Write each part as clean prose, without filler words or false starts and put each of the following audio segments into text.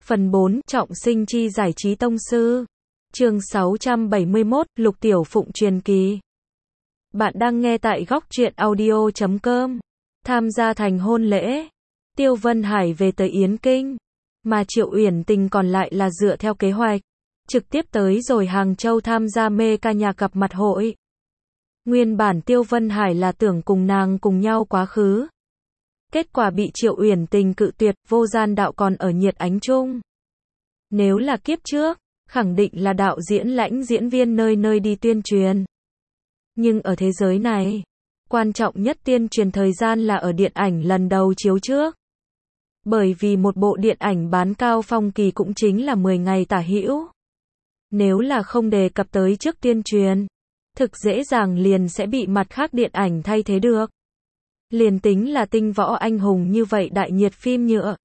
Phần 4, trọng sinh chi giải trí tông sư. Chương 671, Lục Tiểu Phụng truyền kỳ. Bạn đang nghe tại góc truyện audio.com. Tham gia thành hôn lễ, Tiêu Vân Hải về tới Yến Kinh, mà Triệu Uyển Tình còn lại là dựa theo kế hoạch, trực tiếp tới rồi Hàng Châu tham gia mê ca nhạc gặp mặt hội. Nguyên bản Tiêu Vân Hải là tưởng cùng nàng cùng nhau quá khứ. Kết quả bị Triệu Uyển Tình cự tuyệt, Vô Gian Đạo còn ở nhiệt ánh chung. Nếu là kiếp trước, khẳng định là đạo diễn lãnh diễn viên nơi nơi đi tuyên truyền. Nhưng ở thế giới này, quan trọng nhất tuyên truyền thời gian là ở điện ảnh lần đầu chiếu trước. Bởi vì một bộ điện ảnh bán cao phong kỳ cũng chính là 10 ngày tả hữu. Nếu là không đề cập tới trước tuyên truyền, thực dễ dàng liền sẽ bị mặt khác điện ảnh thay thế được. Liền tính là Tinh Võ Anh Hùng như vậy đại nhiệt phim nhựa,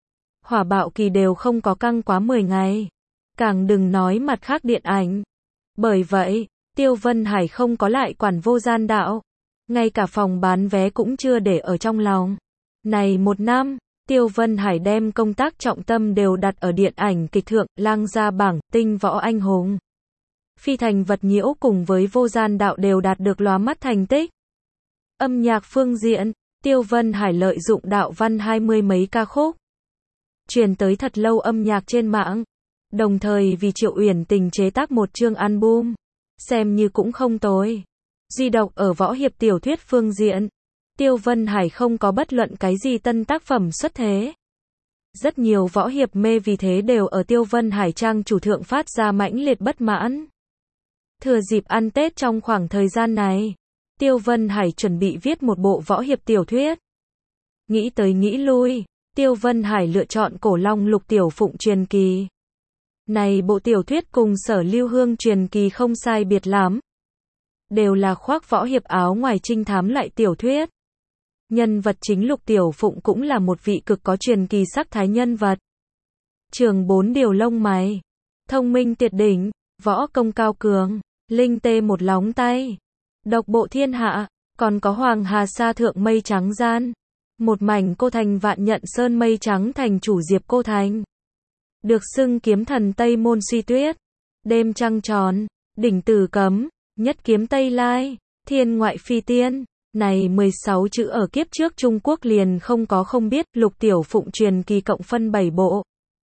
Hỏa Bạo Kỳ đều không có căng quá 10 ngày. Càng đừng nói mặt khác điện ảnh. Bởi vậy, Tiêu Vân Hải không có lại quản Vô Gian Đạo. Ngay cả phòng bán vé cũng chưa để ở trong lòng. Này một năm, Tiêu Vân Hải đem công tác trọng tâm đều đặt ở điện ảnh kịch thượng, Lang Gia Bảng, Tinh Võ Anh Hùng. Phi Thành Vật Nhiễu cùng với Vô Gian Đạo đều đạt được lóa mắt thành tích. Âm nhạc phương diện, Tiêu Vân Hải lợi dụng đạo văn 20 mấy ca khúc, truyền tới thật lâu âm nhạc trên mạng. Đồng thời vì Triệu Uyển Tình chế tác một chương album, xem như cũng không tồi. Duy độc ở võ hiệp tiểu thuyết phương diện, Tiêu Vân Hải không có bất luận cái gì tân tác phẩm xuất thế. Rất nhiều võ hiệp mê vì thế đều ở Tiêu Vân Hải trang chủ thượng phát ra mãnh liệt bất mãn. Thừa dịp ăn Tết trong khoảng thời gian này, Tiêu Vân Hải chuẩn bị viết một bộ võ hiệp tiểu thuyết. Nghĩ tới nghĩ lui, Tiêu Vân Hải lựa chọn Cổ Long Lục Tiểu Phụng truyền kỳ. Này bộ tiểu thuyết cùng Sở Lưu Hương truyền kỳ không sai biệt lắm. Đều là khoác võ hiệp áo ngoài trinh thám loại tiểu thuyết. Nhân vật chính Lục Tiểu Phụng cũng là một vị cực có truyền kỳ sắc thái nhân vật. Trường 4 điều lông mày, thông minh tuyệt đỉnh, võ công cao cường, linh tê một lóng tay, độc bộ thiên hạ, còn có Hoàng Hà sa thượng mây trắng gian, một mảnh cô thành vạn nhận sơn mây trắng thành chủ Diệp Cô Thành. Được xưng kiếm thần Tây Môn Suy Tuyết, đêm trăng tròn, đỉnh tử cấm, nhất kiếm Tây Lai, thiên ngoại phi tiên. Này 16 chữ ở kiếp trước Trung Quốc liền không có không biết. Lục Tiểu Phụng truyền kỳ cộng phân 7 bộ.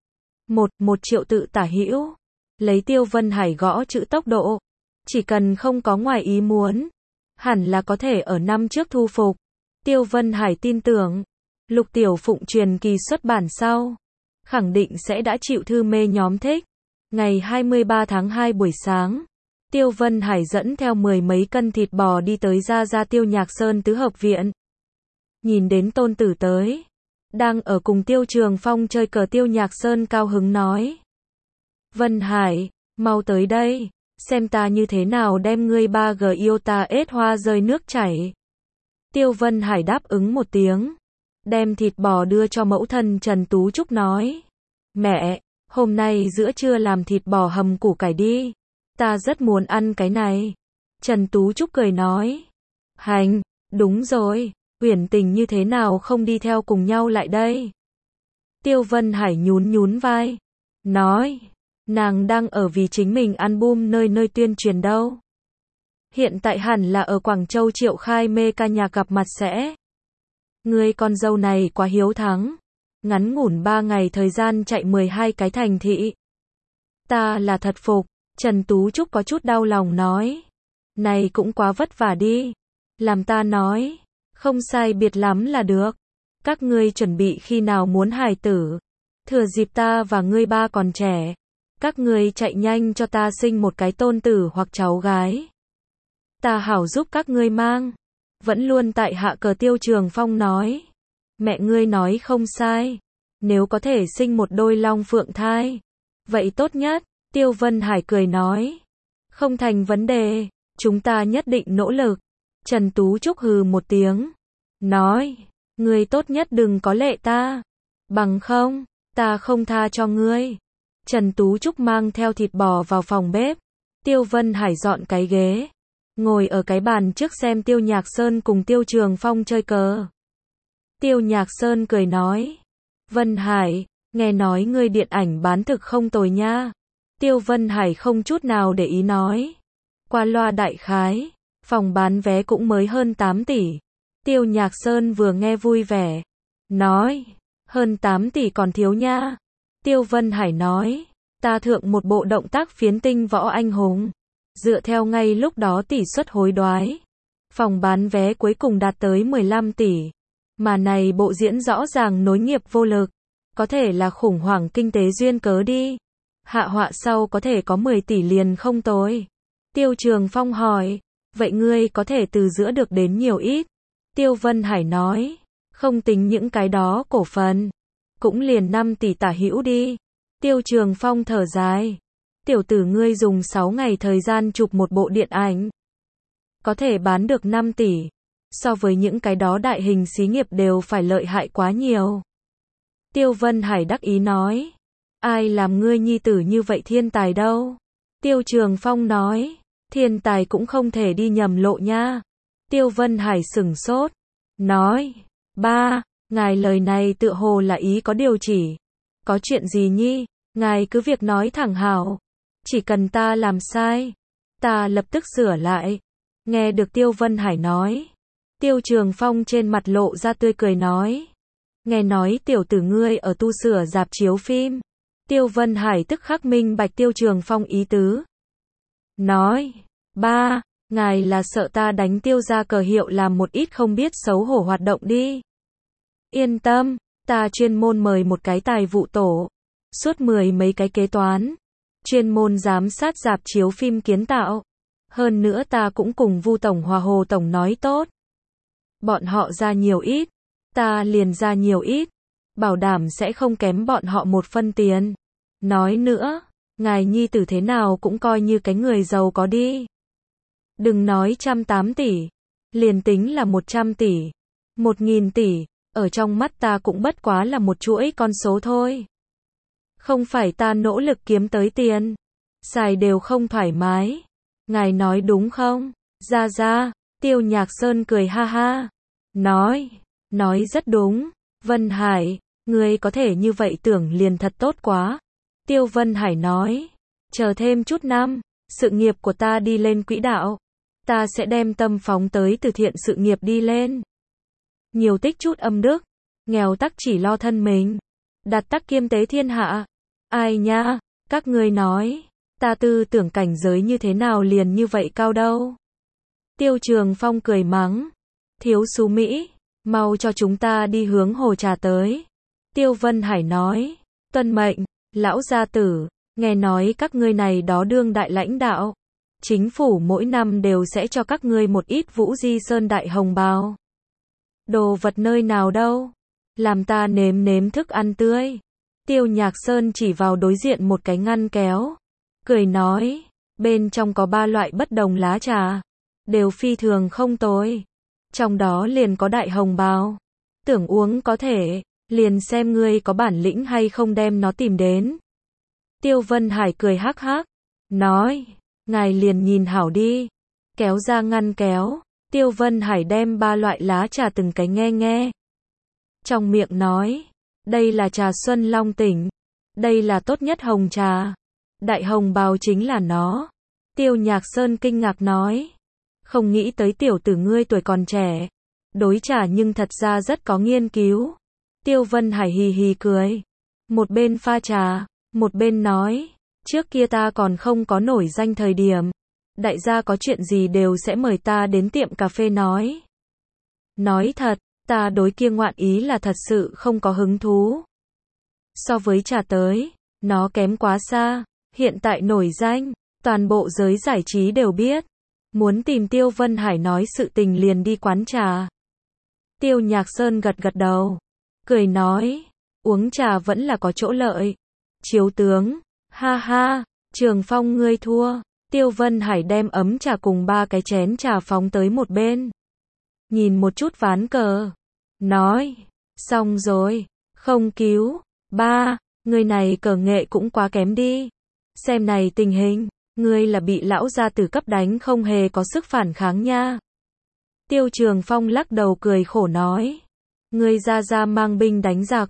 1 triệu tự tả hữu. Lấy Tiêu Vân Hải gõ chữ tốc độ, chỉ cần không có ngoài ý muốn, hẳn là có thể ở năm trước thu phục. Tiêu Vân Hải tin tưởng, Lục Tiểu Phụng truyền kỳ xuất bản sau, khẳng định sẽ đã chịu thư mê nhóm thích. Ngày 23 tháng 2 buổi sáng, Tiêu Vân Hải dẫn theo 10 mấy cân thịt bò đi tới Gia Tiêu Nhạc Sơn tứ hợp viện. Nhìn đến tôn tử tới, đang ở cùng Tiêu Trường Phong chơi cờ, Tiêu Nhạc Sơn cao hứng nói: Vân Hải, mau tới đây, xem ta như thế nào đem ngươi 3G yêu ta ết hoa rơi nước chảy. Tiêu Vân Hải đáp ứng một tiếng, đem thịt bò đưa cho mẫu thân Trần Tú Trúc nói: Mẹ, hôm nay giữa trưa làm thịt bò hầm củ cải đi, ta rất muốn ăn cái này. Trần Tú Trúc cười nói: Hành, đúng rồi, Uyển Tình như thế nào không đi theo cùng nhau lại đây? Tiêu Vân Hải nhún vai, nói: Nàng đang ở vì chính mình album nơi nơi tuyên truyền đâu. Hiện tại hẳn là ở Quảng Châu triệu khai mê ca nhạc gặp mặt sẽ. Người con dâu này quá hiếu thắng, ngắn ngủn 3 ngày thời gian chạy 12 cái thành thị. Ta là thật phục. Trần Tú Trúc có chút đau lòng nói: Này cũng quá vất vả đi. Làm ta nói, không sai biệt lắm là được. Các ngươi chuẩn bị khi nào muốn hài tử? Thừa dịp ta và ngươi ba còn trẻ, các ngươi chạy nhanh cho ta sinh một cái tôn tử hoặc cháu gái. Ta hảo giúp các ngươi mang. Vẫn luôn tại hạ cờ Tiêu Trường Phong nói: Mẹ ngươi nói không sai. Nếu có thể sinh một đôi long phượng thai, vậy tốt nhất. Tiêu Vân Hải cười nói: Không thành vấn đề, chúng ta nhất định nỗ lực. Trần Tú Trúc hừ một tiếng, nói: Ngươi tốt nhất đừng có lệ ta, bằng không, ta không tha cho ngươi. Trần Tú Trúc mang theo thịt bò vào phòng bếp. Tiêu Vân Hải dọn cái ghế, ngồi ở cái bàn trước xem Tiêu Nhạc Sơn cùng Tiêu Trường Phong chơi cờ. Tiêu Nhạc Sơn cười nói: Vân Hải, nghe nói ngươi điện ảnh bán thực không tồi nha. Tiêu Vân Hải không chút nào để ý nói. Qua loa đại khái, phòng bán vé cũng mới hơn 8 tỷ. Tiêu Nhạc Sơn vừa nghe vui vẻ. Nói, hơn 8 tỷ còn thiếu nha. Tiêu Vân Hải nói, ta thượng một bộ động tác phiến tinh võ anh hùng. Dựa theo ngay lúc đó tỷ suất hối đoái. Phòng bán vé cuối cùng đạt tới 15 tỷ. Mà này bộ diễn rõ ràng nối nghiệp vô lực. Có thể là khủng hoảng kinh tế duyên cớ đi. Hạ họa sau có thể có 10 tỷ liền không tồi. Tiêu Trường Phong hỏi, vậy ngươi có thể từ giữa được đến nhiều ít? Tiêu Vân Hải nói, không tính những cái đó cổ phần. Cũng liền 5 tỷ tả hữu đi. Tiêu Trường Phong thở dài. Tiểu tử ngươi dùng 6 ngày thời gian chụp một bộ điện ảnh. Có thể bán được 5 tỷ. So với những cái đó đại hình xí nghiệp đều phải lợi hại quá nhiều. Tiêu Vân Hải đắc ý nói. Ai làm ngươi nhi tử như vậy thiên tài đâu? Tiêu Trường Phong nói. Thiên tài cũng không thể đi nhầm lộ nha. Tiêu Vân Hải sửng sốt. Nói. Ba, ngài lời này tựa hồ là ý có điều chỉ. Có chuyện gì nhi? Ngài cứ việc nói thẳng hảo. Chỉ cần ta làm sai, ta lập tức sửa lại. Nghe được Tiêu Vân Hải nói. Tiêu Trường Phong trên mặt lộ ra tươi cười nói. Nghe nói tiểu tử ngươi ở tu sửa rạp chiếu phim. Tiêu Vân Hải tức khắc minh bạch Tiêu Trường Phong ý tứ. Nói. Ba, ngài là sợ ta đánh Tiêu ra cờ hiệu làm một ít không biết xấu hổ hoạt động đi. Yên tâm, ta chuyên môn mời một cái tài vụ tổ. Suốt 10 mấy cái kế toán. Chuyên môn giám sát rạp chiếu phim kiến tạo. Hơn nữa ta cũng cùng Vu Tổng Hòa Hồ Tổng nói tốt. Bọn họ ra nhiều ít, ta liền ra nhiều ít. Bảo đảm sẽ không kém bọn họ một phân tiền. Nói nữa, ngài nhi tử thế nào cũng coi như cái người giàu có đi. Đừng nói 108 tỷ. Liền tính là 100 tỷ. 1000 tỷ. Ở trong mắt ta cũng bất quá là một chuỗi con số thôi. Không phải ta nỗ lực kiếm tới tiền. Xài đều không thoải mái. Ngài nói đúng không? Ra, Tiêu Nhạc Sơn cười ha ha. Nói rất đúng. Vân Hải, ngươi có thể như vậy tưởng liền thật tốt quá. Tiêu Vân Hải nói. Chờ thêm chút năm, sự nghiệp của ta đi lên quỹ đạo. Ta sẽ đem tâm phóng tới từ thiện sự nghiệp đi lên. Nhiều tích chút âm đức. Nghèo tắc chỉ lo thân mình. Đạt tắc kiêm tế thiên hạ. Ai nha, các ngươi nói. Ta tư tưởng cảnh giới như thế nào liền như vậy cao đâu. Tiêu Trường Phong cười mắng. Thiếu xú Mỹ, mau cho chúng ta đi hướng hồ trà tới. Tiêu Vân Hải nói. Tuân mệnh, lão gia tử, nghe nói các ngươi này đó đương đại lãnh đạo. Chính phủ mỗi năm đều sẽ cho các ngươi một ít Vũ Di Sơn đại hồng bào. Đồ vật nơi nào đâu? Làm ta nếm thức ăn tươi. Tiêu Nhạc Sơn chỉ vào đối diện một cái ngăn kéo. Cười nói, bên trong có 3 loại bất đồng lá trà. Đều phi thường không tồi. Trong đó liền có đại hồng bào. Tưởng uống có thể, liền xem ngươi có bản lĩnh hay không đem nó tìm đến. Tiêu Vân Hải cười hắc hắc. Nói, ngài liền nhìn hảo đi. Kéo ra ngăn kéo. Tiêu Vân Hải đem 3 loại lá trà từng cái nghe. Trong miệng nói, đây là trà Xuân Long Tỉnh. Đây là tốt nhất hồng trà. Đại hồng bào chính là nó. Tiêu Nhạc Sơn kinh ngạc nói. Không nghĩ tới tiểu tử ngươi tuổi còn trẻ. Đối trà nhưng thật ra rất có nghiên cứu. Tiêu Vân Hải hì hì cười. Một bên pha trà, một bên nói. Trước kia ta còn không có nổi danh thời điểm. Đại gia có chuyện gì đều sẽ mời ta đến tiệm cà phê nói. Nói thật, ta đối kia ngoạn ý là thật sự không có hứng thú. So với trà tới, nó kém quá xa. Hiện tại nổi danh, toàn bộ giới giải trí đều biết. Muốn tìm Tiêu Vân Hải nói sự tình liền đi quán trà. Tiêu Nhạc Sơn gật đầu. Cười nói, uống trà vẫn là có chỗ lợi. Chiếu tướng, ha ha, Trường Phong ngươi thua. Tiêu Vân Hải đem ấm trà cùng 3 cái chén trà phóng tới một bên. Nhìn một chút ván cờ. Nói, xong rồi, không cứu. Ba, người này cờ nghệ cũng quá kém đi. Xem này tình hình, ngươi là bị lão gia tử cấp đánh không hề có sức phản kháng nha. Tiêu Trường Phong lắc đầu cười khổ nói. Ngươi ra mang binh đánh giặc,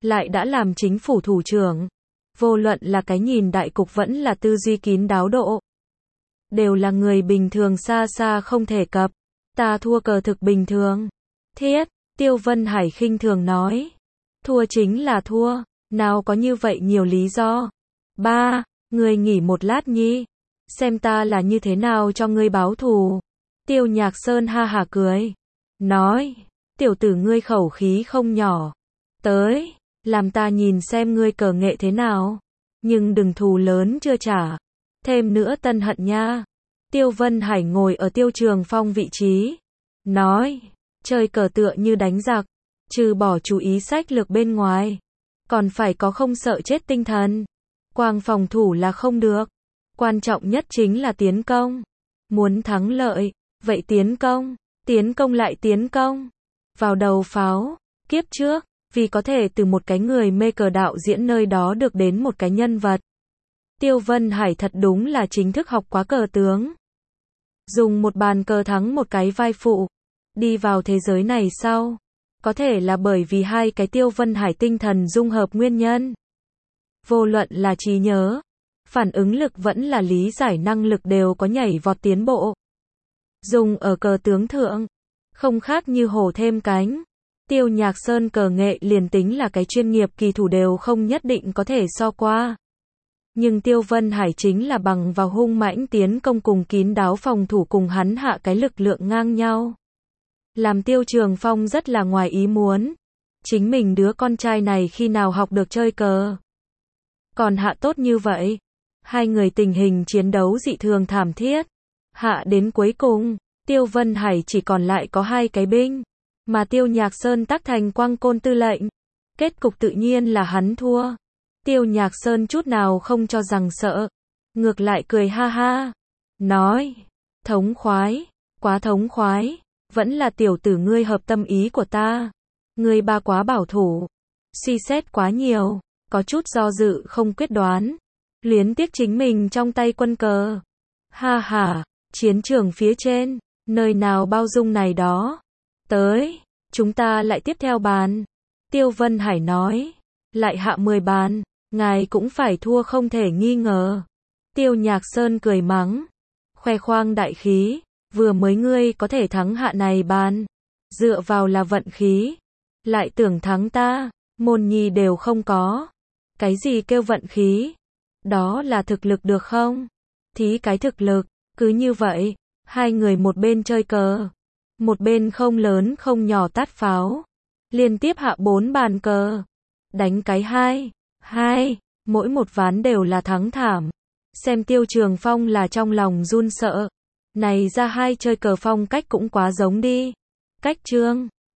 lại đã làm chính phủ thủ trưởng. Vô luận là cái nhìn đại cục vẫn là tư duy kín đáo độ. Đều là người bình thường xa xa không thể cập. Ta thua cờ thực bình thường. Thiết, Tiêu Vân Hải khinh thường nói. Thua chính là thua, nào có như vậy nhiều lý do. Ba, ngươi nghỉ một lát nhi. Xem ta là như thế nào cho ngươi báo thù. Tiêu Nhạc Sơn ha hả cười. Nói, tiểu tử ngươi khẩu khí không nhỏ. Tới, làm ta nhìn xem ngươi cờ nghệ thế nào. Nhưng đừng thù lớn chưa trả. Thêm nữa tân hận nha. Tiêu Vân Hải ngồi ở Tiêu Trường Phong vị trí. Nói, chơi cờ tựa như đánh giặc. Trừ bỏ chú ý sách lược bên ngoài. Còn phải có không sợ chết tinh thần. Quang phòng thủ là không được. Quan trọng nhất chính là tiến công. Muốn thắng lợi, vậy tiến công. Tiến công lại tiến công. Vào đầu pháo, kiếp trước, vì có thể từ một cái người mê cờ đạo diễn nơi đó được đến một cái nhân vật. Tiêu Vân Hải thật đúng là chính thức học quá cờ tướng. Dùng một bàn cờ thắng một cái vai phụ. Đi vào thế giới này sau. Có thể là bởi vì hai cái Tiêu Vân Hải tinh thần dung hợp nguyên nhân. Vô luận là trí nhớ, phản ứng lực vẫn là lý giải năng lực đều có nhảy vọt tiến bộ. Dùng ở cờ tướng thượng, không khác như hổ thêm cánh. Tiêu Nhạc Sơn cờ nghệ liền tính là cái chuyên nghiệp kỳ thủ đều không nhất định có thể so qua. Nhưng Tiêu Vân Hải chính là bằng vào hung mãnh tiến công cùng kín đáo phòng thủ cùng hắn hạ cái lực lượng ngang nhau. Làm Tiêu Trường Phong rất là ngoài ý muốn. Chính mình đứa con trai này khi nào học được chơi cờ. Còn hạ tốt như vậy. Hai người tình hình chiến đấu dị thường thảm thiết. Hạ đến cuối cùng, Tiêu Vân Hải chỉ còn lại có hai cái binh. Mà Tiêu Nhạc Sơn tác thành Quang Côn tư lệnh. Kết cục tự nhiên là hắn thua. Tiêu Nhạc Sơn chút nào không cho rằng sợ. Ngược lại cười ha ha. Nói, thống khoái, quá thống khoái. Vẫn là tiểu tử ngươi hợp tâm ý của ta. Ngươi ba quá bảo thủ. Suy xét quá nhiều. Có chút do dự không quyết đoán. Luyến tiếc chính mình trong tay quân cờ. Ha ha, chiến trường phía trên. Nơi nào bao dung này đó. Tới, chúng ta lại tiếp theo bàn. Tiêu Vân Hải nói. Lại hạ 10 bàn. Ngài cũng phải thua không thể nghi ngờ. Tiêu Nhạc Sơn cười mắng. Khoe khoang đại khí. Vừa mới ngươi có thể thắng hạ này bàn. Dựa vào là vận khí. Lại tưởng thắng ta. Môn nhi đều không có. Cái gì kêu vận khí? Đó là thực lực được không? Thí cái thực lực. Cứ như vậy. Hai người một bên chơi cờ. Một bên không lớn không nhỏ tát pháo. Liên tiếp hạ 4 bàn cờ. Đánh cái 2. Mỗi một ván đều là thắng thảm. Xem Tiêu Trường Phong là trong lòng run sợ. Này ra hai chơi cờ phong cách cũng quá giống đi. Cách trương.